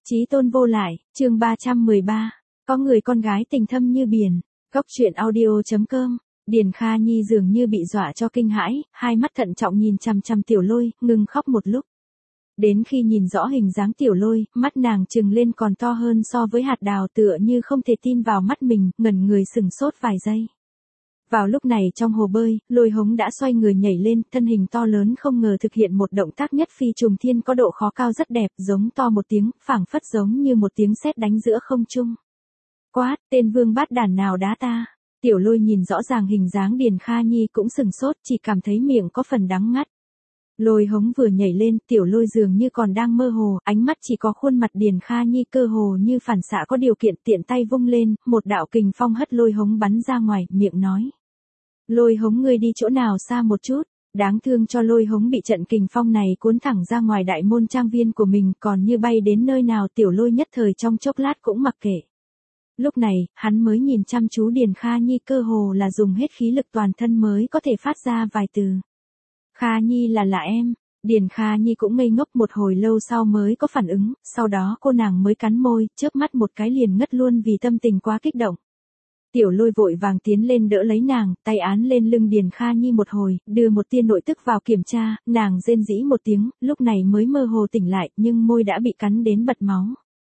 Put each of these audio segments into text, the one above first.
Chí tôn vô lại, chương 313. Có người con gái tình thâm như biển. Góc truyện audio.com. Điền Kha Nhi dường như bị dọa cho kinh hãi, hai mắt thận trọng nhìn chằm chằm Tiểu Lôi, ngừng khóc một lúc. Đến khi nhìn rõ hình dáng Tiểu Lôi, mắt nàng trừng lên còn to hơn so với hạt đào, tựa như không thể tin vào mắt mình, ngẩn người sừng sốt vài giây. Vào lúc này trong hồ bơi, Lôi Hống đã xoay người nhảy lên, thân hình to lớn không ngờ thực hiện một động tác nhất phi trùng thiên có độ khó cao rất đẹp, giống to một tiếng, phảng phất giống như một tiếng sét đánh giữa không trung. Quát, tên vương bát đản nào đá ta? Tiểu Lôi nhìn rõ ràng hình dáng Điền Kha Nhi cũng sừng sốt, chỉ cảm thấy miệng có phần đắng ngắt. Lôi Hống vừa nhảy lên, Tiểu Lôi dường như còn đang mơ hồ, ánh mắt chỉ có khuôn mặt Điền Kha Nhi cơ hồ như phản xạ có điều kiện, tiện tay vung lên, một đạo kình phong hất Lôi Hống bắn ra ngoài, miệng nói. Lôi Hống ngươi đi chỗ nào xa một chút, đáng thương cho Lôi Hống bị trận kình phong này cuốn thẳng ra ngoài đại môn trang viên của mình, còn như bay đến nơi nào Tiểu Lôi nhất thời trong chốc lát cũng mặc kệ. Lúc này, hắn mới nhìn chăm chú Điền Kha Nhi, cơ hồ là dùng hết khí lực toàn thân mới có thể phát ra vài từ. Kha Nhi là em. Điền Kha Nhi cũng ngây ngốc một hồi lâu sau mới có phản ứng, sau đó cô nàng mới cắn môi, chớp mắt một cái liền ngất luôn vì tâm tình quá kích động. Tiểu Lôi vội vàng tiến lên đỡ lấy nàng, tay án lên lưng Điền Kha Nhi một hồi, đưa một tia nội tức vào kiểm tra, nàng rên rỉ một tiếng, lúc này mới mơ hồ tỉnh lại, nhưng môi đã bị cắn đến bật máu.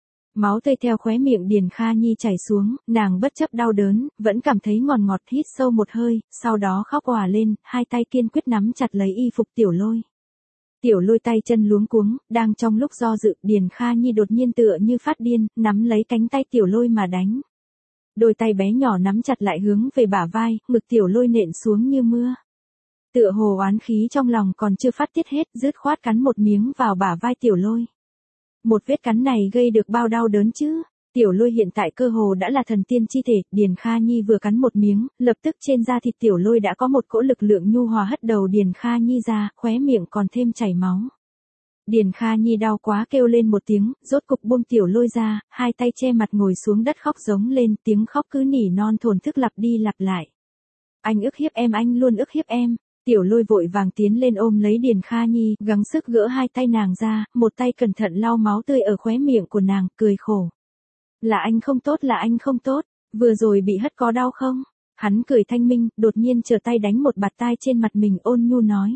Máu tươi theo khóe miệng Điền Kha Nhi chảy xuống, nàng bất chấp đau đớn, vẫn cảm thấy ngọt ngọt, hít sâu một hơi, sau đó khóc òa lên, hai tay kiên quyết nắm chặt lấy y phục Tiểu Lôi. Tiểu Lôi tay chân luống cuống, đang trong lúc do dự, Điền Kha Nhi đột nhiên tựa như phát điên, nắm lấy cánh tay Tiểu Lôi mà đánh. Đôi tay bé nhỏ nắm chặt lại hướng về bả vai, ngực Tiểu Lôi nện xuống như mưa. Tựa hồ oán khí trong lòng còn chưa phát tiết hết, dứt khoát cắn một miếng vào bả vai Tiểu Lôi. Một vết cắn này gây được bao đau đớn chứ? Tiểu Lôi hiện tại cơ hồ đã là thần tiên chi thể, Điền Kha Nhi vừa cắn một miếng, lập tức trên da thịt Tiểu Lôi đã có một cỗ lực lượng nhu hòa hất đầu Điền Kha Nhi ra, khóe miệng còn thêm chảy máu. Điền Kha Nhi đau quá kêu lên một tiếng, rốt cục buông Tiểu Lôi ra, hai tay che mặt ngồi xuống đất khóc giống lên, tiếng khóc cứ nỉ non thổn thức lặp đi lặp lại. Anh ức hiếp em, anh luôn ức hiếp em. Tiểu Lôi vội vàng tiến lên ôm lấy Điền Kha Nhi, gắng sức gỡ hai tay nàng ra, một tay cẩn thận lau máu tươi ở khóe miệng của nàng, cười khổ. Là anh không tốt, là anh không tốt, vừa rồi bị hất có đau không? Hắn cười thanh minh, đột nhiên trở tay đánh một bạt tai trên mặt mình, ôn nhu nói.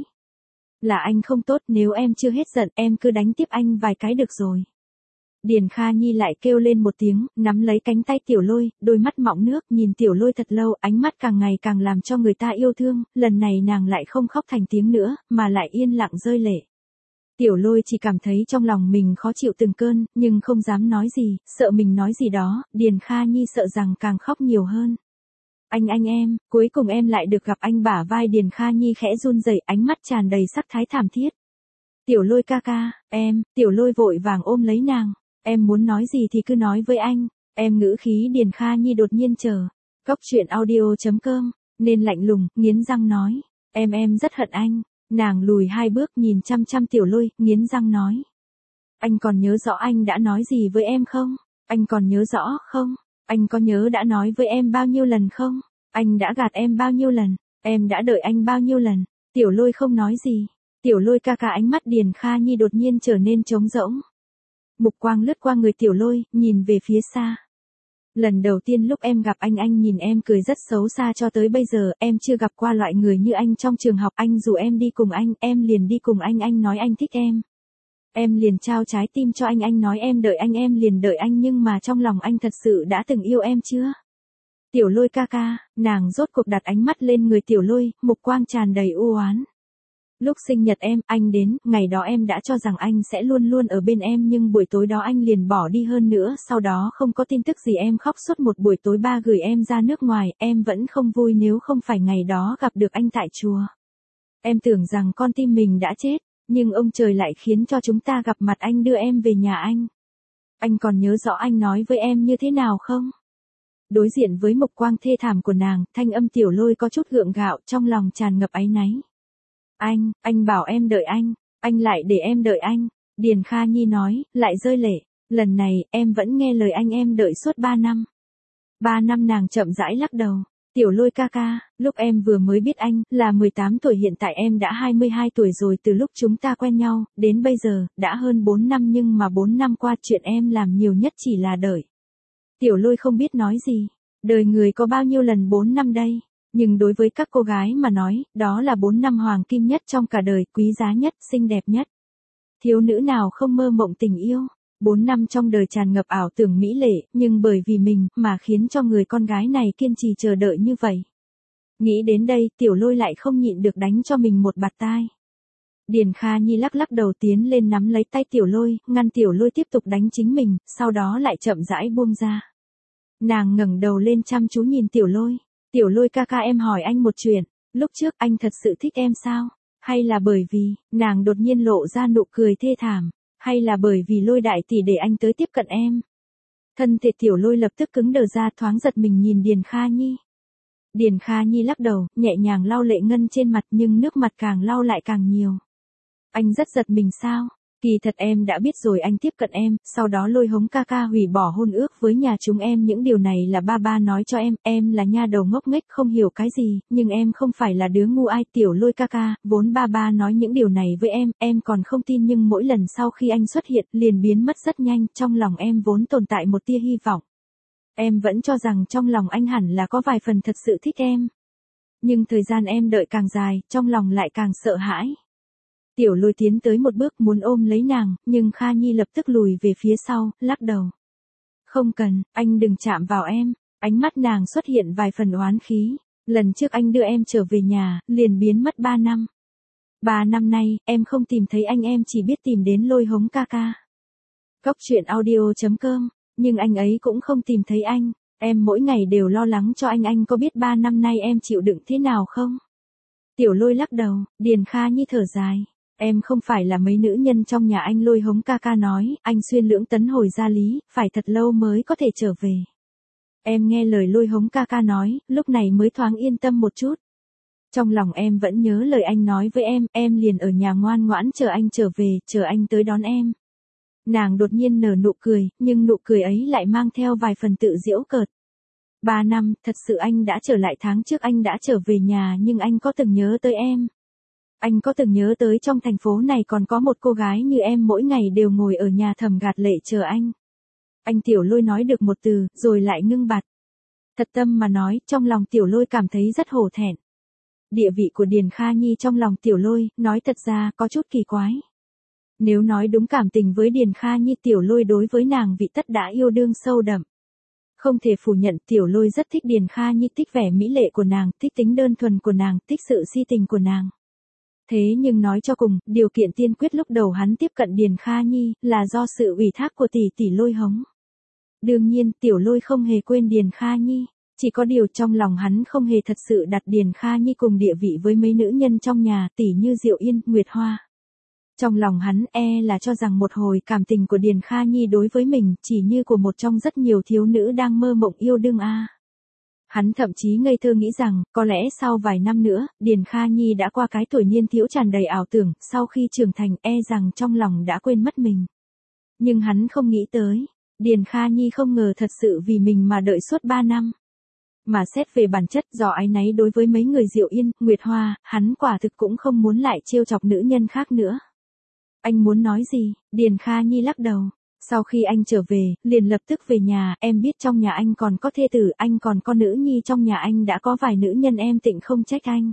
Là anh không tốt, nếu em chưa hết giận, em cứ đánh tiếp anh vài cái được rồi. Điền Kha Nhi lại kêu lên một tiếng, nắm lấy cánh tay Tiểu Lôi, đôi mắt mọng nước, nhìn Tiểu Lôi thật lâu, ánh mắt càng ngày càng làm cho người ta yêu thương, lần này nàng lại không khóc thành tiếng nữa, mà lại yên lặng rơi lệ. Tiểu Lôi chỉ cảm thấy trong lòng mình khó chịu từng cơn, nhưng không dám nói gì, sợ mình nói gì đó, Điền Kha Nhi sợ rằng càng khóc nhiều hơn. Anh em, cuối cùng em lại được gặp anh, bả vai Điền Kha Nhi khẽ run rẩy, ánh mắt tràn đầy sắc thái thảm thiết. Tiểu Lôi ca, em, Tiểu Lôi vội vàng ôm lấy nàng. Em muốn nói gì thì cứ nói với anh, em ngữ khí Điền Kha Nhi đột nhiên chờ. Góc truyện audio.com, nên lạnh lùng, nghiến răng nói. Em rất hận anh. Nàng lùi hai bước nhìn chăm chăm Tiểu Lôi, nghiến răng nói. Anh còn nhớ rõ anh đã nói gì với em không? Anh còn nhớ rõ không? Anh có nhớ đã nói với em bao nhiêu lần không? Anh đã gạt em bao nhiêu lần? Em đã đợi anh bao nhiêu lần? Tiểu Lôi không nói gì. Tiểu Lôi ca, ánh mắt Điền Kha Nhi đột nhiên trở nên trống rỗng. Mục quang lướt qua người Tiểu Lôi, nhìn về phía xa. Lần đầu tiên lúc em gặp anh nhìn em cười rất xấu xa, cho tới bây giờ em chưa gặp qua loại người như anh trong trường học, anh rủ em đi cùng anh, em liền đi cùng anh nói anh thích em. Em liền trao trái tim cho anh nói em đợi anh, em liền đợi anh, nhưng mà trong lòng anh thật sự đã từng yêu em chưa? Tiểu Lôi ca, nàng rốt cuộc đặt ánh mắt lên người Tiểu Lôi, mục quang tràn đầy u oán. Lúc sinh nhật em, anh đến, ngày đó em đã cho rằng anh sẽ luôn luôn ở bên em, nhưng buổi tối đó anh liền bỏ đi, hơn nữa sau đó không có tin tức gì, em khóc suốt một buổi tối, ba gửi em ra nước ngoài, em vẫn không vui nếu không phải ngày đó gặp được anh tại chùa. Em tưởng rằng con tim mình đã chết, nhưng ông trời lại khiến cho chúng ta gặp mặt, anh đưa em về nhà anh. Anh còn nhớ rõ anh nói với em như thế nào không? Đối diện với mục quang thê thảm của nàng, thanh âm Tiểu Lôi có chút gượng gạo, trong lòng tràn ngập áy náy. Anh bảo em đợi anh lại để em đợi anh. Điền Kha Nhi nói, lại rơi lệ. Lần này, em vẫn nghe lời anh, em đợi suốt 3 năm. 3 năm, nàng chậm rãi lắc đầu. Tiểu Lôi ca ca, lúc em vừa mới biết anh là 18 tuổi, hiện tại em đã 22 tuổi rồi. Từ lúc chúng ta quen nhau, đến bây giờ, đã hơn 4 năm, nhưng mà 4 năm qua chuyện em làm nhiều nhất chỉ là đợi. Tiểu Lôi không biết nói gì. Đời người có bao nhiêu lần 4 năm đây? Nhưng đối với các cô gái mà nói, đó là 4 năm hoàng kim nhất trong cả đời, quý giá nhất, xinh đẹp nhất. Thiếu nữ nào không mơ mộng tình yêu? 4 năm trong đời tràn ngập ảo tưởng mỹ lệ, nhưng bởi vì mình mà khiến cho người con gái này kiên trì chờ đợi như vậy. Nghĩ đến đây, Tiểu Lôi lại không nhịn được đánh cho mình một bạt tai. Điền Kha Nhi lắc lắc đầu tiến lên nắm lấy tay Tiểu Lôi, ngăn Tiểu Lôi tiếp tục đánh chính mình, sau đó lại chậm rãi buông ra. Nàng ngẩng đầu lên chăm chú nhìn Tiểu Lôi. Tiểu Lôi ca ca, em hỏi anh một chuyện, lúc trước anh thật sự thích em sao? Hay là bởi vì, nàng đột nhiên lộ ra nụ cười thê thảm, hay là bởi vì Lôi đại tỷ để anh tới tiếp cận em? Thân thể Tiểu Lôi lập tức cứng đờ ra, thoáng giật mình nhìn Điền Kha Nhi. Điền Kha Nhi lắc đầu, nhẹ nhàng lau lệ ngân trên mặt, nhưng nước mặt càng lau lại càng nhiều. Anh rất giật mình sao? Kỳ thật em đã biết rồi, anh tiếp cận em, sau đó lôi hống ca ca hủy bỏ hôn ước với nhà chúng em. Những điều này là ba ba nói cho em là nha đầu ngốc nghếch không hiểu cái gì, nhưng em không phải là đứa ngu ai. Tiểu Lôi ca ca, vốn ba ba nói những điều này với em còn không tin, nhưng mỗi lần sau khi anh xuất hiện liền biến mất rất nhanh. Trong lòng em vốn tồn tại một tia hy vọng. Em vẫn cho rằng trong lòng anh hẳn là có vài phần thật sự thích em. Nhưng thời gian em đợi càng dài, trong lòng lại càng sợ hãi. Tiểu Lôi tiến tới một bước muốn ôm lấy nàng, nhưng Kha Nhi lập tức lùi về phía sau, lắc đầu. Không cần, anh đừng chạm vào em. Ánh mắt nàng xuất hiện vài phần oán khí. Lần trước anh đưa em trở về nhà, liền biến mất 3 năm. 3 năm nay, em không tìm thấy anh, em chỉ biết tìm đến lôi hống ca ca. Góc truyện audio.com, nhưng anh ấy cũng không tìm thấy anh. Em mỗi ngày đều lo lắng cho anh có biết 3 năm nay em chịu đựng thế nào không? Tiểu Lôi lắc đầu, Điền Kha Nhi thở dài. Em không phải là mấy nữ nhân trong nhà anh, lôi hống ca ca nói, anh xuyên lưỡng tấn hồi gia lý, phải thật lâu mới có thể trở về. Em nghe lời lôi hống ca ca nói, lúc này mới thoáng yên tâm một chút. Trong lòng em vẫn nhớ lời anh nói với em liền ở nhà ngoan ngoãn chờ anh trở về, chờ anh tới đón em. Nàng đột nhiên nở nụ cười, nhưng nụ cười ấy lại mang theo vài phần tự giễu cợt. 3 năm, thật sự anh đã trở lại. Tháng trước anh đã trở về nhà, nhưng anh có từng nhớ tới em? Anh có từng nhớ tới trong thành phố này còn có một cô gái như em mỗi ngày đều ngồi ở nhà thầm gạt lệ chờ anh? Anh Tiểu Lôi nói được một từ, rồi lại ngưng bặt. Thật tâm mà nói, trong lòng Tiểu Lôi cảm thấy rất hổ thẹn. Địa vị của Điền Kha Nhi trong lòng Tiểu Lôi, nói thật ra, có chút kỳ quái. Nếu nói đúng cảm tình với Điền Kha Nhi, Tiểu Lôi đối với nàng vị tất đã yêu đương sâu đậm. Không thể phủ nhận, Tiểu Lôi rất thích Điền Kha Nhi, thích vẻ mỹ lệ của nàng, thích tính đơn thuần của nàng, thích sự si tình của nàng. Thế nhưng nói cho cùng, điều kiện tiên quyết lúc đầu hắn tiếp cận Điền Kha Nhi, là do sự ủy thác của tỷ Lôi hống. Đương nhiên, Tiểu Lôi không hề quên Điền Kha Nhi, chỉ có điều trong lòng hắn không hề thật sự đặt Điền Kha Nhi cùng địa vị với mấy nữ nhân trong nhà, tỷ như Diệu Yên, Nguyệt Hoa. Trong lòng hắn là cho rằng một hồi cảm tình của Điền Kha Nhi đối với mình chỉ như của một trong rất nhiều thiếu nữ đang mơ mộng yêu đương a. Hắn thậm chí ngây thơ nghĩ rằng, có lẽ sau vài năm nữa, Điền Kha Nhi đã qua cái tuổi niên thiếu tràn đầy ảo tưởng, sau khi trưởng thành rằng trong lòng đã quên mất mình. Nhưng hắn không nghĩ tới, Điền Kha Nhi không ngờ thật sự vì mình mà đợi suốt 3 năm. Mà xét về bản chất, do áy náy đối với mấy người Diệu Yên, Nguyệt Hoa, hắn quả thực cũng không muốn lại trêu chọc nữ nhân khác nữa. Anh muốn nói gì? Điền Kha Nhi lắc đầu. Sau khi anh trở về, liền lập tức về nhà, em biết trong nhà anh còn có thê tử, anh còn có nữ nhi, trong nhà anh đã có vài nữ nhân, em tịnh không trách anh.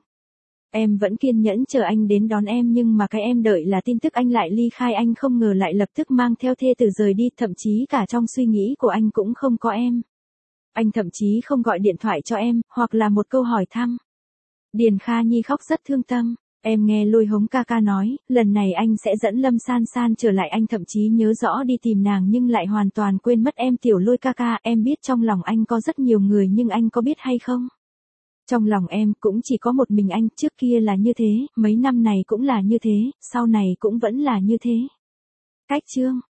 Em vẫn kiên nhẫn chờ anh đến đón em, nhưng mà cái em đợi là tin tức anh lại ly khai, anh không ngờ lại lập tức mang theo thê tử rời đi, thậm chí cả trong suy nghĩ của anh cũng không có em. Anh thậm chí không gọi điện thoại cho em, hoặc là một câu hỏi thăm. Điền Kha Nhi khóc rất thương tâm. Em nghe lôi hống ca ca nói, lần này anh sẽ dẫn Lâm San San trở lại, anh thậm chí nhớ rõ đi tìm nàng nhưng lại hoàn toàn quên mất em. Tiểu Lôi ca ca, em biết trong lòng anh có rất nhiều người, nhưng anh có biết hay không? Trong lòng em cũng chỉ có một mình anh, trước kia là như thế, mấy năm này cũng là như thế, sau này cũng vẫn là như thế. Cách chương